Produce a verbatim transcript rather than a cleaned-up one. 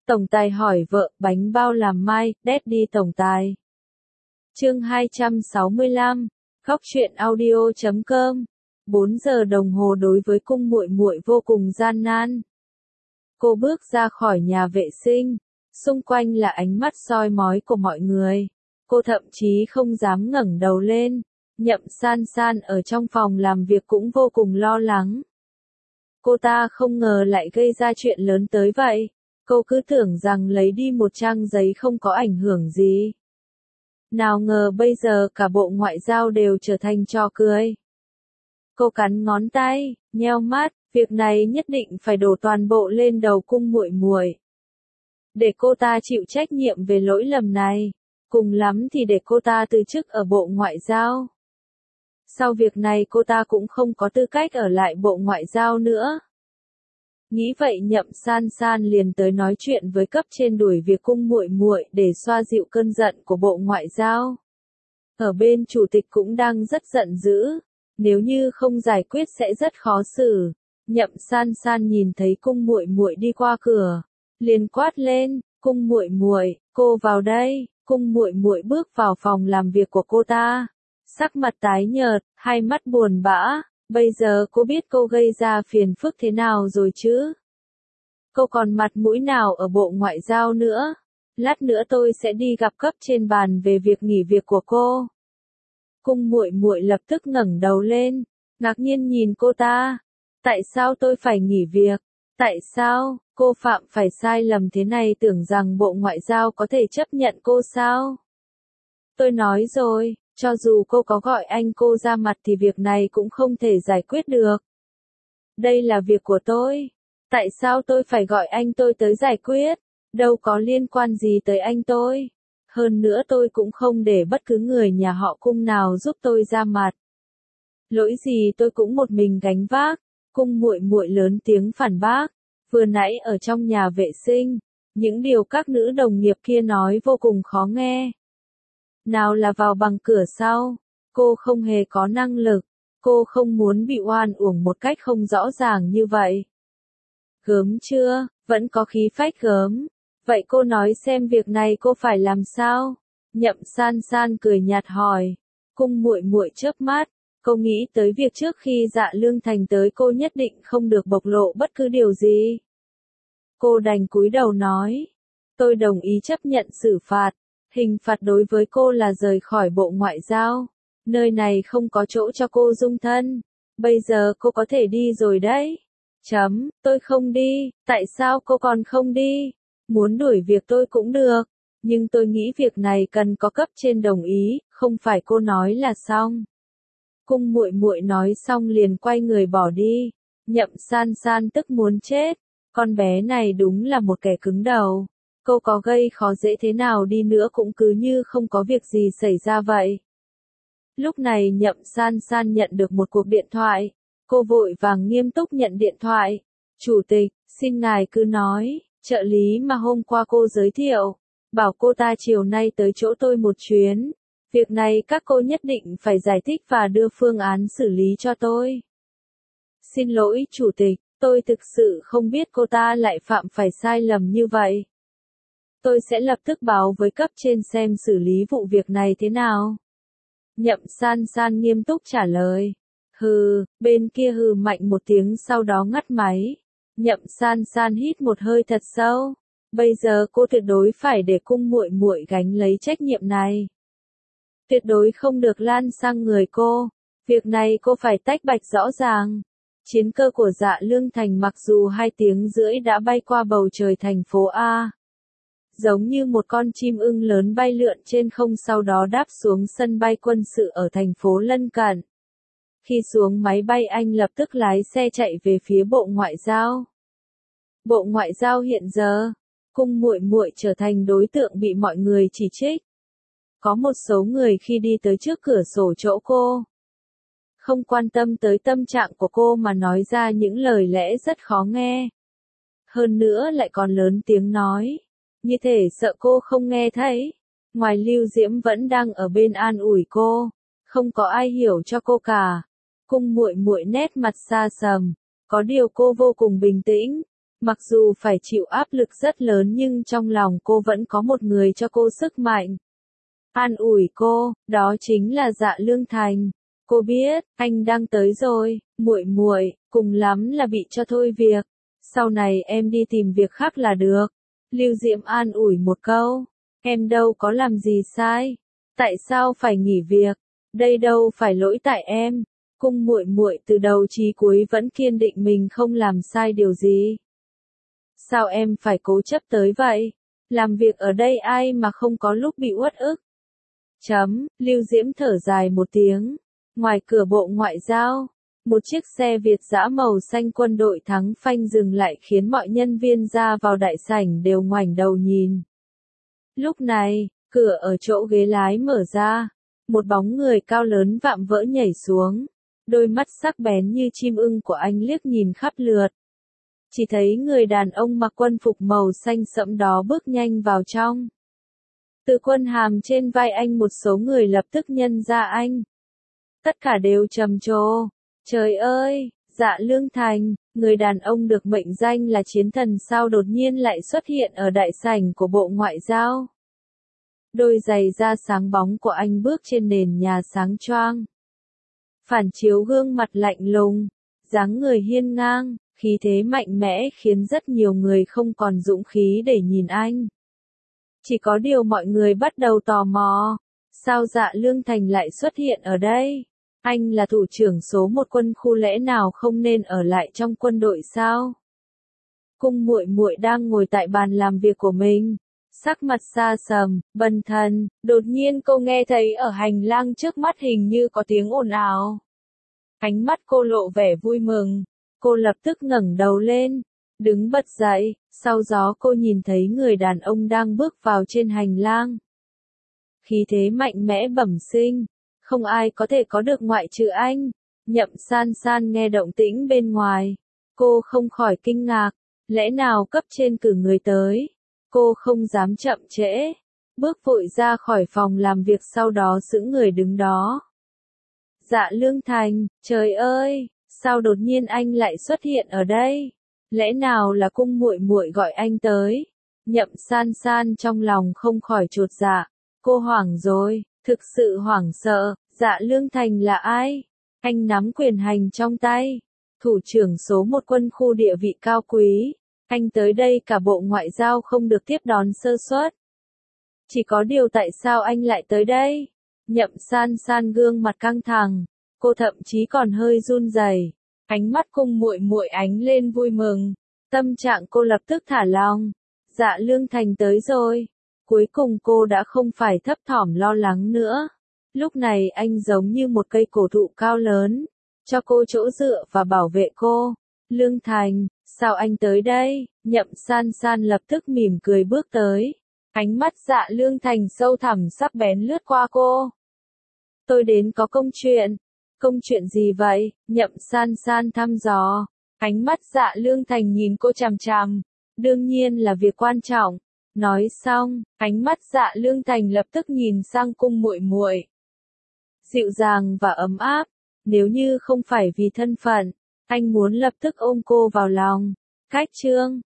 Tổng tài hỏi vợ, bánh bao làm mai, Daddy tổng tài. Chương hai trăm sáu mươi lăm, Góc truyện audio chấm com. bốn giờ đồng hồ đối với cung muội muội vô cùng gian nan. Cô bước ra khỏi nhà vệ sinh, xung quanh là ánh mắt soi mói của mọi người. Cô thậm chí không dám ngẩng đầu lên. Nhậm San San ở trong phòng làm việc cũng vô cùng lo lắng. Cô ta không ngờ lại gây ra chuyện lớn tới vậy. Cô cứ tưởng rằng lấy đi một trang giấy không có ảnh hưởng gì. Nào ngờ bây giờ cả bộ ngoại giao đều trở thành trò cười. Cô cắn ngón tay, nheo mắt, việc này nhất định phải đổ toàn bộ lên đầu cung muội muội. Để cô ta chịu trách nhiệm về lỗi lầm này, cùng lắm thì để cô ta từ chức ở bộ ngoại giao. Sau việc này cô ta cũng không có tư cách ở lại bộ ngoại giao nữa. Nghĩ vậy Nhậm San San liền tới nói chuyện với cấp trên đuổi việc cung muội muội để xoa dịu cơn giận của bộ ngoại giao. Ở bên chủ tịch cũng đang rất giận dữ, nếu như không giải quyết sẽ rất khó xử. Nhậm San San nhìn thấy cung muội muội đi qua cửa, liền quát lên, "Cung muội muội, cô vào đây." Cung muội muội bước vào phòng làm việc của cô ta, sắc mặt tái nhợt, hai mắt buồn bã. Bây giờ cô biết cô gây ra phiền phức thế nào rồi chứ? Cô còn mặt mũi nào ở bộ ngoại giao nữa? Lát nữa tôi sẽ đi gặp cấp trên bàn về việc nghỉ việc của cô. Cung muội muội lập tức ngẩng đầu lên, ngạc nhiên nhìn cô ta. Tại sao tôi phải nghỉ việc? Tại sao, cô phạm phải sai lầm thế này tưởng rằng bộ ngoại giao có thể chấp nhận cô sao? Tôi nói rồi. Cho dù cô có gọi anh cô ra mặt thì việc này cũng không thể giải quyết được. Đây là việc của tôi. Tại sao tôi phải gọi anh tôi tới giải quyết? Đâu có liên quan gì tới anh tôi. Hơn nữa tôi cũng không để bất cứ người nhà họ Cung nào giúp tôi ra mặt. Lỗi gì tôi cũng một mình gánh vác. Cung muội muội lớn tiếng phản bác. Vừa nãy ở trong nhà vệ sinh, những điều các nữ đồng nghiệp kia nói vô cùng khó nghe. Nào là vào bằng cửa sau, cô không hề có năng lực, cô không muốn bị oan uổng một cách không rõ ràng như vậy. Gớm chưa, vẫn có khí phách gớm. Vậy cô nói xem việc này cô phải làm sao? Nhậm San San cười nhạt hỏi. Cung muội muội chớp mắt, cô nghĩ tới việc trước khi Dạ Lương Thành tới cô nhất định không được bộc lộ bất cứ điều gì. Cô đành cúi đầu nói, tôi đồng ý chấp nhận xử phạt. Hình phạt đối với cô là rời khỏi bộ ngoại giao. Nơi này không có chỗ cho cô dung thân. Bây giờ cô có thể đi rồi đấy. Chấm, tôi không đi. Tại sao cô còn không đi? Muốn đuổi việc tôi cũng được. Nhưng tôi nghĩ việc này cần có cấp trên đồng ý, không phải cô nói là xong. Cung muội muội nói xong liền quay người bỏ đi. Nhậm San San tức muốn chết. Con bé này đúng là một kẻ cứng đầu. Cô có gây khó dễ thế nào đi nữa cũng cứ như không có việc gì xảy ra vậy. Lúc này Nhậm San San nhận được một cuộc điện thoại. Cô vội vàng nghiêm túc nhận điện thoại. Chủ tịch, xin ngài cứ nói, trợ lý mà hôm qua cô giới thiệu, bảo cô ta chiều nay tới chỗ tôi một chuyến. Việc này các cô nhất định phải giải thích và đưa phương án xử lý cho tôi. Xin lỗi chủ tịch, tôi thực sự không biết cô ta lại phạm phải sai lầm như vậy. Tôi sẽ lập tức báo với cấp trên xem xử lý vụ việc này thế nào. Nhậm San San nghiêm túc trả lời. Hừ, bên kia hừ mạnh một tiếng sau đó ngắt máy. Nhậm San San hít một hơi thật sâu. Bây giờ cô tuyệt đối phải để cung muội muội gánh lấy trách nhiệm này. Tuyệt đối không được lan sang người cô. Việc này cô phải tách bạch rõ ràng. Chiến cơ của Dạ Lương Thành mặc dù hai tiếng rưỡi đã bay qua bầu trời thành phố A. Giống như một con chim ưng lớn bay lượn trên không sau đó đáp xuống sân bay quân sự ở thành phố lân cận. Khi xuống máy bay anh lập tức lái xe chạy về phía bộ ngoại giao. Bộ ngoại giao hiện giờ, cung muội muội trở thành đối tượng bị mọi người chỉ trích. Có một số người khi đi tới trước cửa sổ chỗ cô, không quan tâm tới tâm trạng của cô mà nói ra những lời lẽ rất khó nghe. Hơn nữa lại còn lớn tiếng nói. Như thể sợ cô không nghe thấy. Ngoài Lưu Diễm vẫn đang ở bên an ủi cô. Không có ai hiểu cho cô cả. Cung muội muội nét mặt xa sầm. Có điều cô vô cùng bình tĩnh. Mặc dù phải chịu áp lực rất lớn nhưng trong lòng cô vẫn có một người cho cô sức mạnh. An ủi cô, đó chính là Dạ Lương Thành. Cô biết, anh đang tới rồi, muội muội, cùng lắm là bị cho thôi việc. Sau này em đi tìm việc khác là được. Lưu Diễm an ủi một câu, em đâu có làm gì sai. Tại sao phải nghỉ việc? Đây đâu phải lỗi tại em. Cung muội muội từ đầu chí cuối vẫn kiên định mình không làm sai điều gì. Sao em phải cố chấp tới vậy? Làm việc ở đây ai mà không có lúc bị uất ức? Chấm, Lưu Diễm thở dài một tiếng. Ngoài cửa Bộ Ngoại giao, một chiếc xe Việt dã màu xanh quân đội thắng phanh dừng lại khiến mọi nhân viên ra vào đại sảnh đều ngoảnh đầu nhìn. Lúc này, cửa ở chỗ ghế lái mở ra, một bóng người cao lớn vạm vỡ nhảy xuống. Đôi mắt sắc bén như chim ưng của anh liếc nhìn khắp lượt. Chỉ thấy người đàn ông mặc quân phục màu xanh sẫm đó bước nhanh vào trong. Từ quân hàm trên vai anh một số người lập tức nhận ra anh. Tất cả đều trầm trồ. Trời ơi, Dạ Lương Thành, người đàn ông được mệnh danh là chiến thần sao đột nhiên lại xuất hiện ở đại sảnh của Bộ Ngoại giao. Đôi giày da sáng bóng của anh bước trên nền nhà sáng choang. Phản chiếu gương mặt lạnh lùng, dáng người hiên ngang, khí thế mạnh mẽ khiến rất nhiều người không còn dũng khí để nhìn anh. Chỉ có điều mọi người bắt đầu tò mò, sao Dạ Lương Thành lại xuất hiện ở đây? Anh là thủ trưởng số một quân khu lẽ nào không nên ở lại trong quân đội sao? Cung muội muội đang ngồi tại bàn làm việc của mình, sắc mặt xa sầm, bần thần, đột nhiên cô nghe thấy ở hành lang trước mắt hình như có tiếng ồn ào. Ánh mắt cô lộ vẻ vui mừng, cô lập tức ngẩng đầu lên, đứng bật dậy, sau đó cô nhìn thấy người đàn ông đang bước vào trên hành lang. Khí thế mạnh mẽ bẩm sinh, không ai có thể có được ngoại trừ anh. Nhậm San San nghe động tĩnh bên ngoài, cô không khỏi kinh ngạc, lẽ nào cấp trên cử người tới? Cô không dám chậm trễ, bước vội ra khỏi phòng làm việc sau đó sững người đứng đó. Dạ Lương Thành, trời ơi, sao đột nhiên anh lại xuất hiện ở đây? Lẽ nào là cung muội muội gọi anh tới? Nhậm San San trong lòng không khỏi chột dạ, cô hoảng rồi, thực sự hoảng sợ. Dạ Lương Thành là ai? Anh nắm quyền hành trong tay, thủ trưởng số một quân khu địa vị cao quý. Anh tới đây cả Bộ Ngoại giao không được tiếp đón sơ suất. Chỉ có điều tại sao anh lại tới đây? Nhậm San San gương mặt căng thẳng, cô thậm chí còn hơi run rẩy. Ánh mắt cung muội muội ánh lên vui mừng, tâm trạng cô lập tức thả lỏng. Dạ Lương Thành tới rồi. Cuối cùng cô đã không phải thấp thỏm lo lắng nữa. Lúc này anh giống như một cây cổ thụ cao lớn, cho cô chỗ dựa và bảo vệ cô. Lương Thành, sao anh tới đây? Nhậm San San lập tức mỉm cười bước tới. Ánh mắt Dạ Lương Thành sâu thẳm sắc bén lướt qua cô. Tôi đến có công chuyện. Công chuyện gì vậy? Nhậm San San thăm dò. Ánh mắt Dạ Lương Thành nhìn cô chằm chằm. Đương nhiên là việc quan trọng. Nói xong, ánh mắt Dạ Lương Thành lập tức nhìn sang cung muội muội. Dịu dàng và ấm áp, nếu như không phải vì thân phận, anh muốn lập tức ôm cô vào lòng. Cách chương